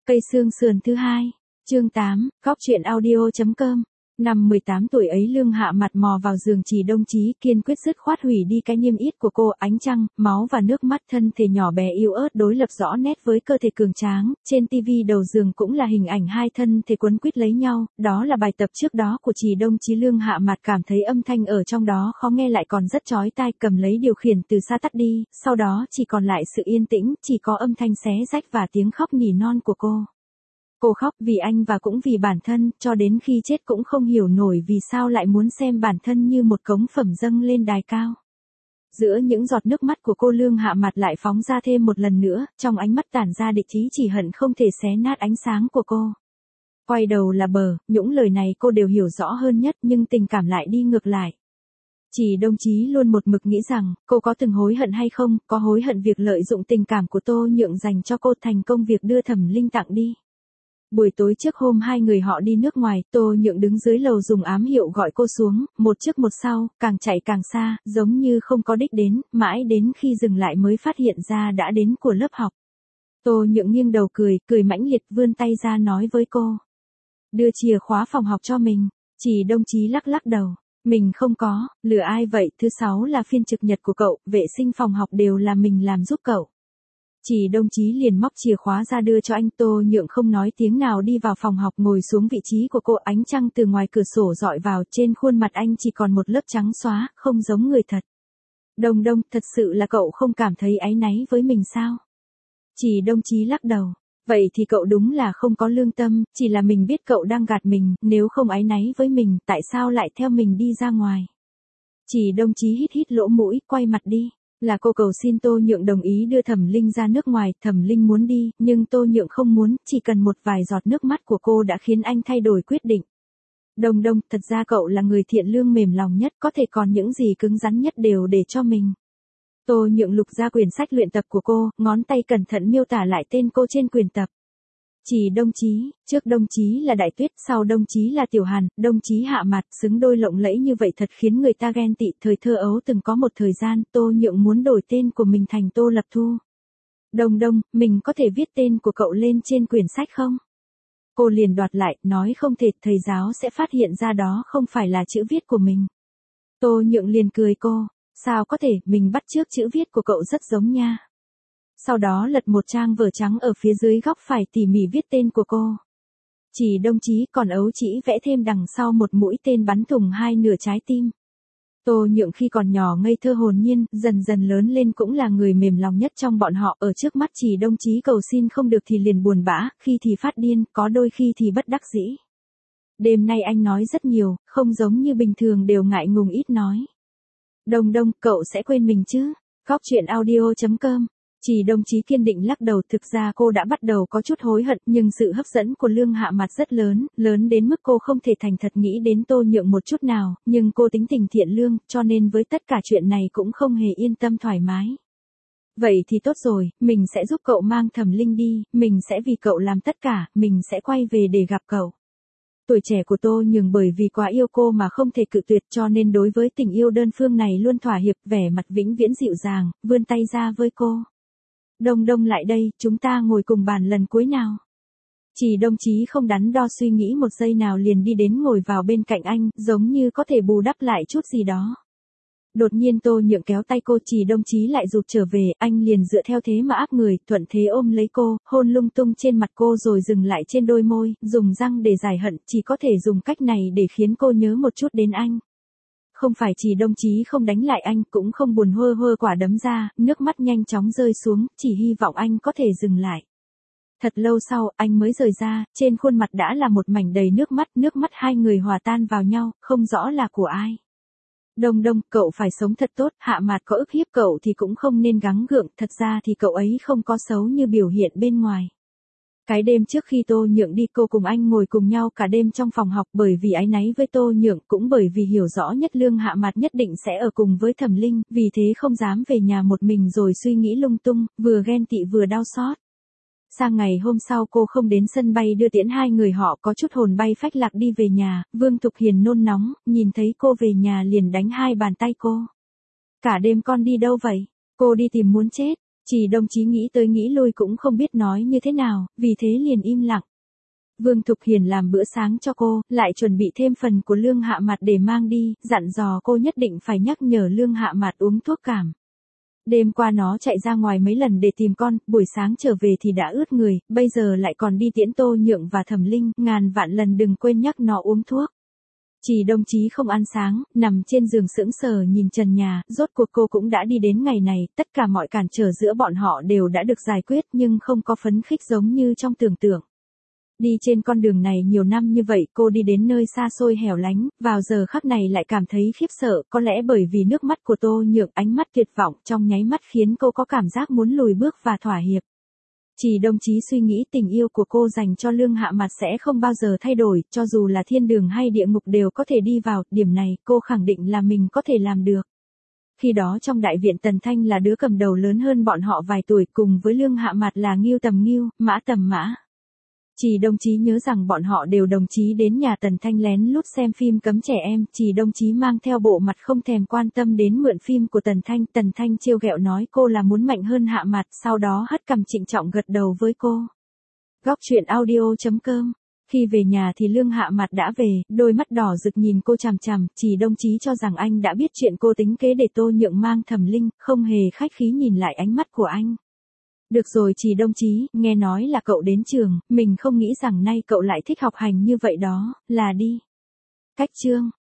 Cây xương sườn thứ hai, chương 8, góc truyện audio.com. Năm 18 tuổi ấy Lương Hạ mặt mò vào giường Trì Đông Chí, kiên quyết dứt khoát hủy đi cái niêm yết của cô. Ánh trăng, máu và nước mắt, thân thể nhỏ bé yếu ớt đối lập rõ nét với cơ thể cường tráng. Trên tivi đầu giường cũng là hình ảnh hai thân thể quấn quýt lấy nhau, đó là bài tập trước đó của Trì Đông Chí. Lương Hạ mặt cảm thấy âm thanh ở trong đó khó nghe lại còn rất chói tai, cầm lấy điều khiển từ xa tắt đi, sau đó chỉ còn lại sự yên tĩnh, chỉ có âm thanh xé rách và tiếng khóc nỉ non của cô. Cô khóc vì anh và cũng vì bản thân, cho đến khi chết cũng không hiểu nổi vì sao lại muốn xem bản thân như một cống phẩm dâng lên đài cao. Giữa những giọt nước mắt của cô, Lương Hạ mặt lại phóng ra thêm một lần nữa, trong ánh mắt tản ra địch ý chỉ hận không thể xé nát ánh sáng của cô. Quay đầu là bờ, những lời này cô đều hiểu rõ hơn nhất nhưng tình cảm lại đi ngược lại. Trì Đông Chí luôn một mực nghĩ rằng, cô có từng hối hận hay không, có hối hận việc lợi dụng tình cảm của Tô Nhượng dành cho cô thành công việc đưa Thẩm Linh tặng đi. Buổi tối trước hôm hai người họ đi nước ngoài, Tô Nhượng đứng dưới lầu dùng ám hiệu gọi cô xuống, một trước một sau, càng chạy càng xa, giống như không có đích đến, mãi đến khi dừng lại mới phát hiện ra đã đến của lớp học. Tô Nhượng nghiêng đầu cười mãnh liệt vươn tay ra nói với cô. Đưa chìa khóa phòng học cho mình. Trì Đông Chí lắc lắc đầu. Mình không có, lừa ai vậy, thứ 6 là phiên trực nhật của cậu, vệ sinh phòng học đều là mình làm giúp cậu. Trì Đông Chí liền móc chìa khóa ra đưa cho anh. Tô Nhượng không nói tiếng nào đi vào phòng học ngồi xuống vị trí của cô. Ánh trăng từ ngoài cửa sổ dọi vào, trên khuôn mặt anh chỉ còn một lớp trắng xóa, không giống người thật. Đông, thật sự là cậu không cảm thấy áy náy với mình sao? Trì Đông Chí lắc đầu. Vậy thì cậu đúng là không có lương tâm, chỉ là mình biết cậu đang gạt mình, nếu không áy náy với mình, tại sao lại theo mình đi ra ngoài? Trì Đông Chí hít lỗ mũi, quay mặt đi. Là cô cầu xin Tô Nhượng đồng ý đưa Thẩm Linh ra nước ngoài, Thẩm Linh muốn đi, nhưng Tô Nhượng không muốn, chỉ cần một vài giọt nước mắt của cô đã khiến anh thay đổi quyết định. Đông, thật ra cậu là người thiện lương mềm lòng nhất, có thể còn những gì cứng rắn nhất đều để cho mình. Tô Nhượng lục ra quyển sách luyện tập của cô, ngón tay cẩn thận miêu tả lại tên cô trên quyển tập. Trì Đông Chí, trước Đông Chí là Đại Tuyết, sau Đông Chí là Tiểu Hàn, Đông Chí Hạ mặt, xứng đôi lộng lẫy như vậy thật khiến người ta ghen tị. Thời thơ ấu từng có một thời gian, Tô Nhượng muốn đổi tên của mình thành Tô Lập Thu. Đông, mình có thể viết tên của cậu lên trên quyển sách không? Cô liền đoạt lại, nói không thể, thầy giáo sẽ phát hiện ra đó không phải là chữ viết của mình. Tô Nhượng liền cười cô, sao có thể, mình bắt chước chữ viết của cậu rất giống nha. Sau đó lật một trang vở trắng ở phía dưới góc phải tỉ mỉ viết tên của cô. Trì Đông Chí còn ấu chỉ vẽ thêm đằng sau một mũi tên bắn thủng hai nửa trái tim. Tô Nhượng khi còn nhỏ ngây thơ hồn nhiên, dần dần lớn lên cũng là người mềm lòng nhất trong bọn họ. Ở trước mắt Trì Đông Chí cầu xin không được thì liền buồn bã, khi thì phát điên, có đôi khi thì bất đắc dĩ. Đêm nay anh nói rất nhiều, không giống như bình thường đều ngại ngùng ít nói. Đông, cậu sẽ quên mình chứ? Góc truyện audio.com. Trì Đông Chí kiên định lắc đầu, thực ra cô đã bắt đầu có chút hối hận, nhưng sự hấp dẫn của Lương Hạ mặt rất lớn đến mức cô không thể thành thật nghĩ đến Tô Nhượng một chút nào, nhưng cô tính tình thiện lương, cho nên với tất cả chuyện này cũng không hề yên tâm thoải mái. Vậy thì tốt rồi, mình sẽ giúp cậu mang Thẩm Linh đi, mình sẽ vì cậu làm tất cả, mình sẽ quay về để gặp cậu. Tuổi trẻ của Tô Nhượng bởi vì quá yêu cô mà không thể cự tuyệt, cho nên đối với tình yêu đơn phương này luôn thỏa hiệp, vẻ mặt vĩnh viễn dịu dàng, vươn tay ra với cô. Đông lại đây, chúng ta ngồi cùng bàn lần cuối nào. Trì Đông Chí không đắn đo suy nghĩ một giây nào liền đi đến ngồi vào bên cạnh anh, giống như có thể bù đắp lại chút gì đó. Đột nhiên Tô Nhượng kéo tay cô, Trì Đông Chí lại rụt trở về, anh liền dựa theo thế mà áp người, thuận thế ôm lấy cô, hôn lung tung trên mặt cô rồi dừng lại trên đôi môi, dùng răng để giải hận, chỉ có thể dùng cách này để khiến cô nhớ một chút đến anh. Không phải Trì Đông Chí không đánh lại anh, cũng không buồn hơ quả đấm ra, nước mắt nhanh chóng rơi xuống, chỉ hy vọng anh có thể dừng lại. Thật lâu sau, anh mới rời ra, trên khuôn mặt đã là một mảnh đầy nước mắt hai người hòa tan vào nhau, không rõ là của ai. Đông, cậu phải sống thật tốt, Hạ mặt có ức hiếp cậu thì cũng không nên gắng gượng, thật ra thì cậu ấy không có xấu như biểu hiện bên ngoài. Cái đêm trước khi Tô Nhượng đi, cô cùng anh ngồi cùng nhau cả đêm trong phòng học, bởi vì áy náy với Tô Nhượng, cũng bởi vì hiểu rõ nhất Lương Hạ mặt nhất định sẽ ở cùng với Thẩm Linh, vì thế không dám về nhà một mình rồi suy nghĩ lung tung, vừa ghen tị vừa đau xót. Sang ngày hôm sau cô không đến sân bay đưa tiễn hai người họ, có chút hồn bay phách lạc đi về nhà, Vương Thục Hiền nôn nóng, nhìn thấy cô về nhà liền đánh hai bàn tay cô. Cả đêm con đi đâu vậy? Cô đi tìm muốn chết. Chỉ đồng chí nghĩ tới nghĩ lui cũng không biết nói như thế nào, vì thế liền im lặng. Vương Thục Hiền làm bữa sáng cho cô, lại chuẩn bị thêm phần của Lương Hạ Mặt để mang đi, dặn dò cô nhất định phải nhắc nhở Lương Hạ Mặt uống thuốc cảm. Đêm qua nó chạy ra ngoài mấy lần để tìm con, buổi sáng trở về thì đã ướt người, bây giờ lại còn đi tiễn Tô Nhượng và Thẩm Linh, ngàn vạn lần đừng quên nhắc nó uống thuốc. Chỉ đồng chí không ăn sáng, nằm trên giường sững sờ nhìn trần nhà, rốt cuộc cô cũng đã đi đến ngày này, tất cả mọi cản trở giữa bọn họ đều đã được giải quyết nhưng không có phấn khích giống như trong tưởng tượng. Đi trên con đường này nhiều năm như vậy cô đi đến nơi xa xôi hẻo lánh, vào giờ khắc này lại cảm thấy khiếp sợ, có lẽ bởi vì nước mắt của Tô Nhượng ánh mắt tuyệt vọng trong nháy mắt khiến cô có cảm giác muốn lùi bước và thỏa hiệp. Chỉ đồng chí suy nghĩ tình yêu của cô dành cho Lương Hạ Mặt sẽ không bao giờ thay đổi, cho dù là thiên đường hay địa ngục đều có thể đi vào, điểm này cô khẳng định là mình có thể làm được. Khi đó trong đại viện Tần Thanh là đứa cầm đầu lớn hơn bọn họ vài tuổi, cùng với Lương Hạ Mặt là Ngưu Tầm Ngưu, Mã Tầm Mã. Chỉ đồng chí nhớ rằng bọn họ đều đồng chí đến nhà Tần Thanh lén lút xem phim cấm trẻ em, chỉ đồng chí mang theo bộ mặt không thèm quan tâm đến mượn phim của Tần Thanh trêu ghẹo nói cô là muốn mạnh hơn Hạ Mặt, sau đó hất cằm trịnh trọng gật đầu với cô. Góc truyện audio.com. Khi về nhà thì Lương Hạ Mặt đã về, đôi mắt đỏ rực nhìn cô chằm chằm, chỉ đồng chí cho rằng anh đã biết chuyện cô tính kế để Tô Nhượng mang Thẩm Linh, không hề khách khí nhìn lại ánh mắt của anh. Được rồi chỉ đồng chí, nghe nói là cậu đến trường, mình không nghĩ rằng nay cậu lại thích học hành như vậy đó, là đi. Cách chương.